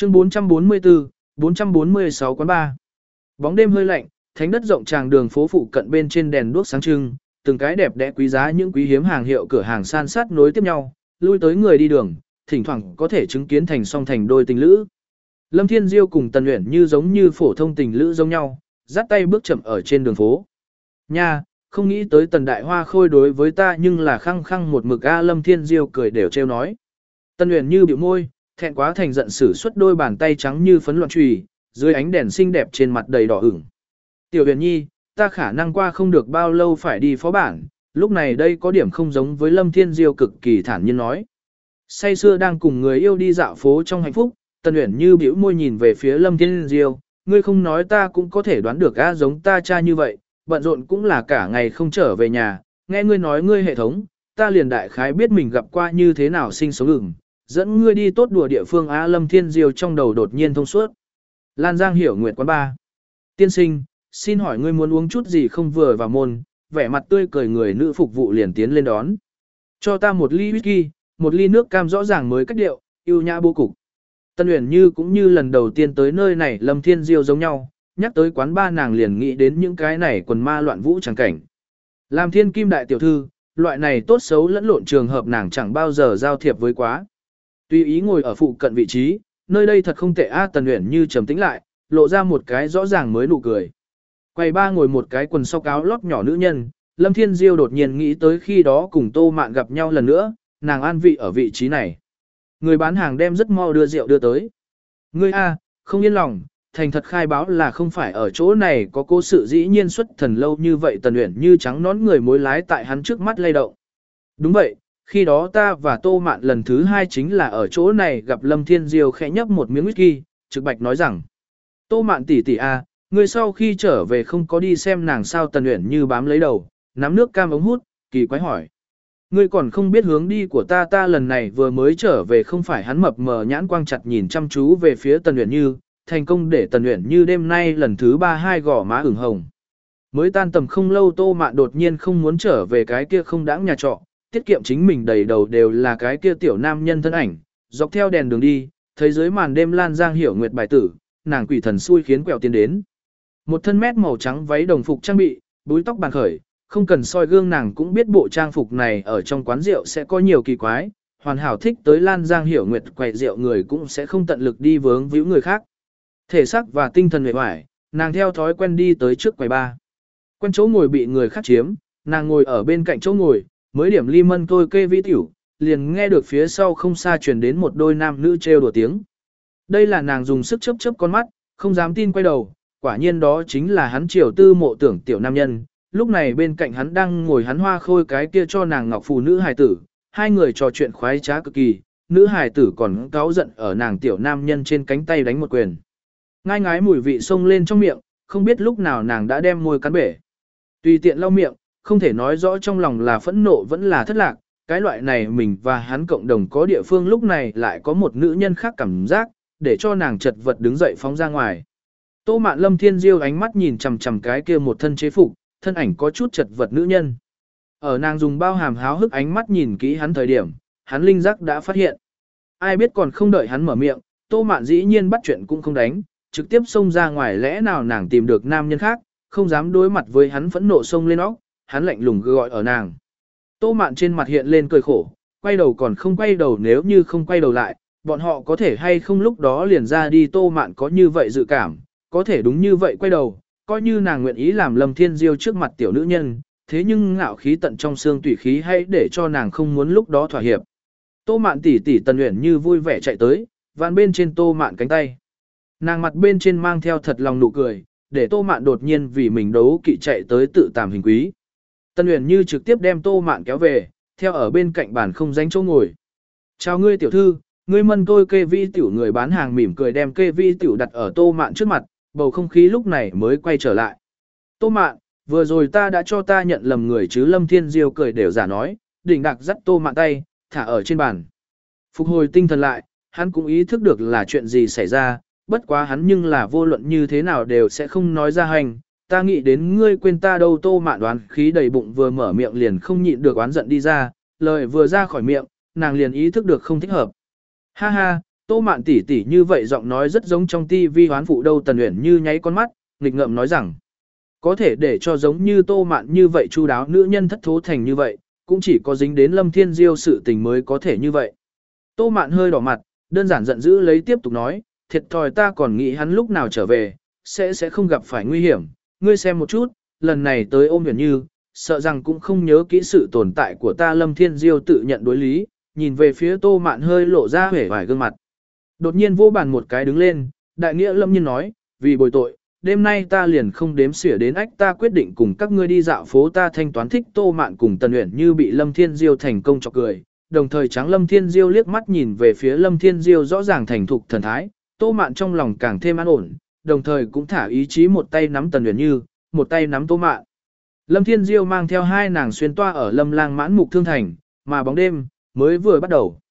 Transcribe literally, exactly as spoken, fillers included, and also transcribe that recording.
Chương bốn trăm bốn mươi tư, bốn trăm bốn mươi sáu quán ba. Bóng đêm hơi lạnh, thánh đất rộng tràng đường phố phụ cận bên trên đèn đuốc sáng trưng, từng cái đẹp đẽ quý giá những quý hiếm hàng hiệu cửa hàng san sát nối tiếp nhau, lui tới người đi đường, thỉnh thoảng có thể chứng kiến thành song thành đôi tình lữ. Lâm Thiên Diêu cùng Tần Uyển như giống như phổ thông tình lữ giống nhau, dắt tay bước chậm ở trên đường phố. Nha, không nghĩ tới Tần Đại Hoa Khôi đối với ta nhưng là khăng khăng một mực a. Lâm Thiên Diêu cười đều trêu nói. Tần Uyển như bĩu môi, thẹn quá thành giận sử xuất đôi bàn tay trắng như phấn loạn chùy, dưới ánh đèn xinh đẹp trên mặt đầy đỏ ửng. Tiểu Uyển nhi, ta khả năng qua không được bao lâu phải đi phó bản, lúc này đây có điểm không giống với Lâm Thiên Diêu cực kỳ thản nhiên nói. Say xưa đang cùng người yêu đi dạo phố trong hạnh phúc, Tần Uyển như bĩu môi nhìn về phía Lâm Thiên Diêu, ngươi không nói ta cũng có thể đoán được a, giống ta cha như vậy, bận rộn cũng là cả ngày không trở về nhà, nghe ngươi nói ngươi hệ thống, ta liền đại khái biết mình gặp qua như thế nào sinh sống ửng, dẫn ngươi đi tốt đùa địa phương a. Lâm Thiên Diêu trong đầu đột nhiên thông suốt. Lan Giang Hiểu Nguyệt quán ba. Tiên sinh, xin hỏi ngươi muốn uống chút gì không? Vừa vào môn, vẻ mặt tươi cười người nữ phục vụ liền tiến lên đón. Cho ta một ly whisky, một ly nước cam rõ ràng mới cách điệu, yêu nhã bố cục. Tân Uyển như cũng như lần đầu tiên tới nơi này Lâm Thiên Diêu giống nhau, nhắc tới quán ba nàng liền nghĩ đến những cái này quần ma loạn vũ chẳng cảnh. Làm thiên kim đại tiểu thư, loại này tốt xấu lẫn lộn trường hợp nàng chẳng bao giờ giao thiệp với quá. Tùy ý ngồi ở phụ cận vị trí, nơi đây thật không tệ a. Tần Uyển như trầm tĩnh lại, lộ ra một cái rõ ràng mới nụ cười. Quầy ba ngồi một cái quần sau áo lót nhỏ nữ nhân, Lâm Thiên Diêu đột nhiên nghĩ tới khi đó cùng Tô Mạn gặp nhau lần nữa, nàng an vị ở vị trí này. Người bán hàng đem rất mau đưa rượu đưa tới. Ngươi a, không yên lòng, thành thật khai báo là không phải ở chỗ này có cố sự dĩ nhiên xuất thần lâu như vậy. Tần Uyển như trắng nón người mối lái tại hắn trước mắt lay động. Đúng vậy, khi đó ta và Tô Mạn lần thứ hai chính là ở chỗ này gặp. Lâm Thiên Diêu khẽ nhấp một miếng whisky, trực bạch nói rằng. Tô Mạn tỷ tỷ a, ngươi sau khi trở về không có đi xem nàng sao? Tần Uyển như bám lấy đầu, nắm nước cam ống hút, kỳ quái hỏi. Ngươi còn không biết hướng đi của ta, ta lần này vừa mới trở về. Không phải. Hắn mập mờ nhãn quang chặt nhìn chăm chú về phía Tần Uyển như, thành công để Tần Uyển như đêm nay lần thứ ba hai gò má ửng hồng. Mới tan tầm không lâu Tô Mạn đột nhiên không muốn trở về cái kia không đãng nhà trọ, tiết kiệm chính mình đầy đầu đều là cái kia tiểu nam nhân thân ảnh, dọc theo đèn đường đi, thấy dưới màn đêm Lan Giang Hiểu Nguyệt bài tử, nàng quỷ thần xui khiến quẹo tiến đến. Một thân mét màu trắng váy đồng phục trang bị, búi tóc bàn khởi, không cần soi gương nàng cũng biết bộ trang phục này ở trong quán rượu sẽ có nhiều kỳ quái, hoàn hảo thích tới Lan Giang Hiểu Nguyệt quầy rượu người cũng sẽ không tận lực đi vướng víu người khác. Thể xác và tinh thần mệt mỏi, nàng theo thói quen đi tới trước quầy ba. Quen chỗ ngồi bị người khác chiếm, nàng ngồi ở bên cạnh chỗ ngồi, mới điểm ly mân tôi kê vi tiểu, liền nghe được phía sau không xa truyền đến một đôi nam nữ trêu đùa tiếng. Đây là nàng dùng sức chớp chớp con mắt, không dám tin quay đầu, quả nhiên đó chính là hắn triều tư mộ tưởng tiểu nam nhân. Lúc này bên cạnh hắn đang ngồi hắn Hoa Khôi cái kia cho nàng ngọc phù nữ hài tử, hai người trò chuyện khoái trá cực kỳ, nữ hài tử còn cáu giận ở nàng tiểu nam nhân trên cánh tay đánh một quyền. Ngai ngái mùi vị xông lên trong miệng, không biết lúc nào nàng đã đem môi cắn bể. Tùy tiện lau miệng, không thể nói rõ trong lòng là phẫn nộ vẫn là thất lạc, cái loại này mình và hắn cộng đồng có địa phương lúc này lại có một nữ nhân khác cảm giác, để cho nàng chật vật đứng dậy phóng ra ngoài. Tô Mạn Lâm Thiên Diêu ánh mắt nhìn chằm chằm cái kia một thân chế phục, thân ảnh có chút chật vật nữ nhân. Ở nàng dùng bao hàm háo hức ánh mắt nhìn kỹ hắn thời điểm, hắn linh giác đã phát hiện. Ai biết còn không đợi hắn mở miệng, Tô Mạn dĩ nhiên bắt chuyện cũng không đánh, trực tiếp xông ra ngoài. Lẽ nào nàng tìm được nam nhân khác, không dám đối mặt với hắn, phẫn nộ xông lên óc, hắn lạnh lùng gọi ở nàng. Tô Mạn trên mặt hiện lên cười khổ, quay đầu còn không quay đầu, nếu như không quay đầu lại, bọn họ có thể hay không lúc đó liền ra đi. Tô Mạn có như vậy dự cảm, có thể đúng như vậy quay đầu, coi như nàng nguyện ý làm Lâm Thiên Diêu trước mặt tiểu nữ nhân, thế nhưng ngạo khí tận trong xương tùy khí hay để cho nàng không muốn lúc đó thỏa hiệp. Tô Mạn tỷ tỷ Tần Uyển như vui vẻ chạy tới, vạn bên trên Tô Mạn cánh tay. Nàng mặt bên trên mang theo thật lòng nụ cười, để Tô Mạn đột nhiên vì mình đấu kỵ chạy tới tự tàm hình quý. Tần Uyển như trực tiếp đem Tô Mạn kéo về, theo ở bên cạnh bàn không danh chỗ ngồi. Chào ngươi tiểu thư, ngươi mân tôi kê vi tiểu. Người bán hàng mỉm cười đem kê vi tiểu đặt ở Tô Mạn trước mặt, bầu không khí lúc này mới quay trở lại. Tô Mạn, vừa rồi ta đã cho ta nhận lầm người chứ? Lâm Thiên Diêu cười đều giả nói, đỉnh đặc dắt Tô Mạn tay, thả ở trên bàn. Phục hồi tinh thần lại, hắn cũng ý thức được là chuyện gì xảy ra, bất quá hắn nhưng là vô luận như thế nào đều sẽ không nói ra hành. Ta nghĩ đến ngươi quên ta đâu. Tô Mạn đoán khí đầy bụng, vừa mở miệng liền không nhịn được oán giận đi ra, lời vừa ra khỏi miệng, nàng liền ý thức được không thích hợp. Ha ha, Tô Mạn tỷ tỷ như vậy giọng nói rất giống trong tivi hoán phụ đâu. Tần Uyển Như nháy con mắt, nghịch ngợm nói rằng, có thể để cho giống như Tô Mạn như vậy chu đáo nữ nhân thất thố thành như vậy, cũng chỉ có dính đến Lâm Thiên Diêu sự tình mới có thể như vậy. Tô Mạn hơi đỏ mặt, đơn giản giận dữ lấy tiếp tục nói, thiệt thòi ta còn nghĩ hắn lúc nào trở về, sẽ sẽ không gặp phải nguy hiểm, ngươi xem một chút, lần này tới ôm Uyển Như, sợ rằng cũng không nhớ kỹ sự tồn tại của ta. Lâm Thiên Diêu tự nhận đối lý, nhìn về phía Tô Mạn hơi lộ ra vẻ vài gương mặt. Đột nhiên vô bàn một cái đứng lên, đại nghĩa lâm nhiên nói, vì bồi tội, đêm nay ta liền không đếm xỉa đến ách, ta quyết định cùng các ngươi đi dạo phố, ta thanh toán. Thích Tô Mạn cùng Tần Uyển Như bị Lâm Thiên Diêu thành công chọc cười, đồng thời trắng Lâm Thiên Diêu liếc mắt nhìn về phía Lâm Thiên Diêu rõ ràng thành thục thần thái, Tô Mạn trong lòng càng thêm an ổn, đồng thời cũng thả ý chí một tay nắm Tần Uyển Như, một tay nắm Tô Mạn. Lâm Thiên Diêu mang theo hai nàng xuyên toa ở Lâm Lang mãn mục thương thành, mà bóng đêm mới vừa bắt đầu.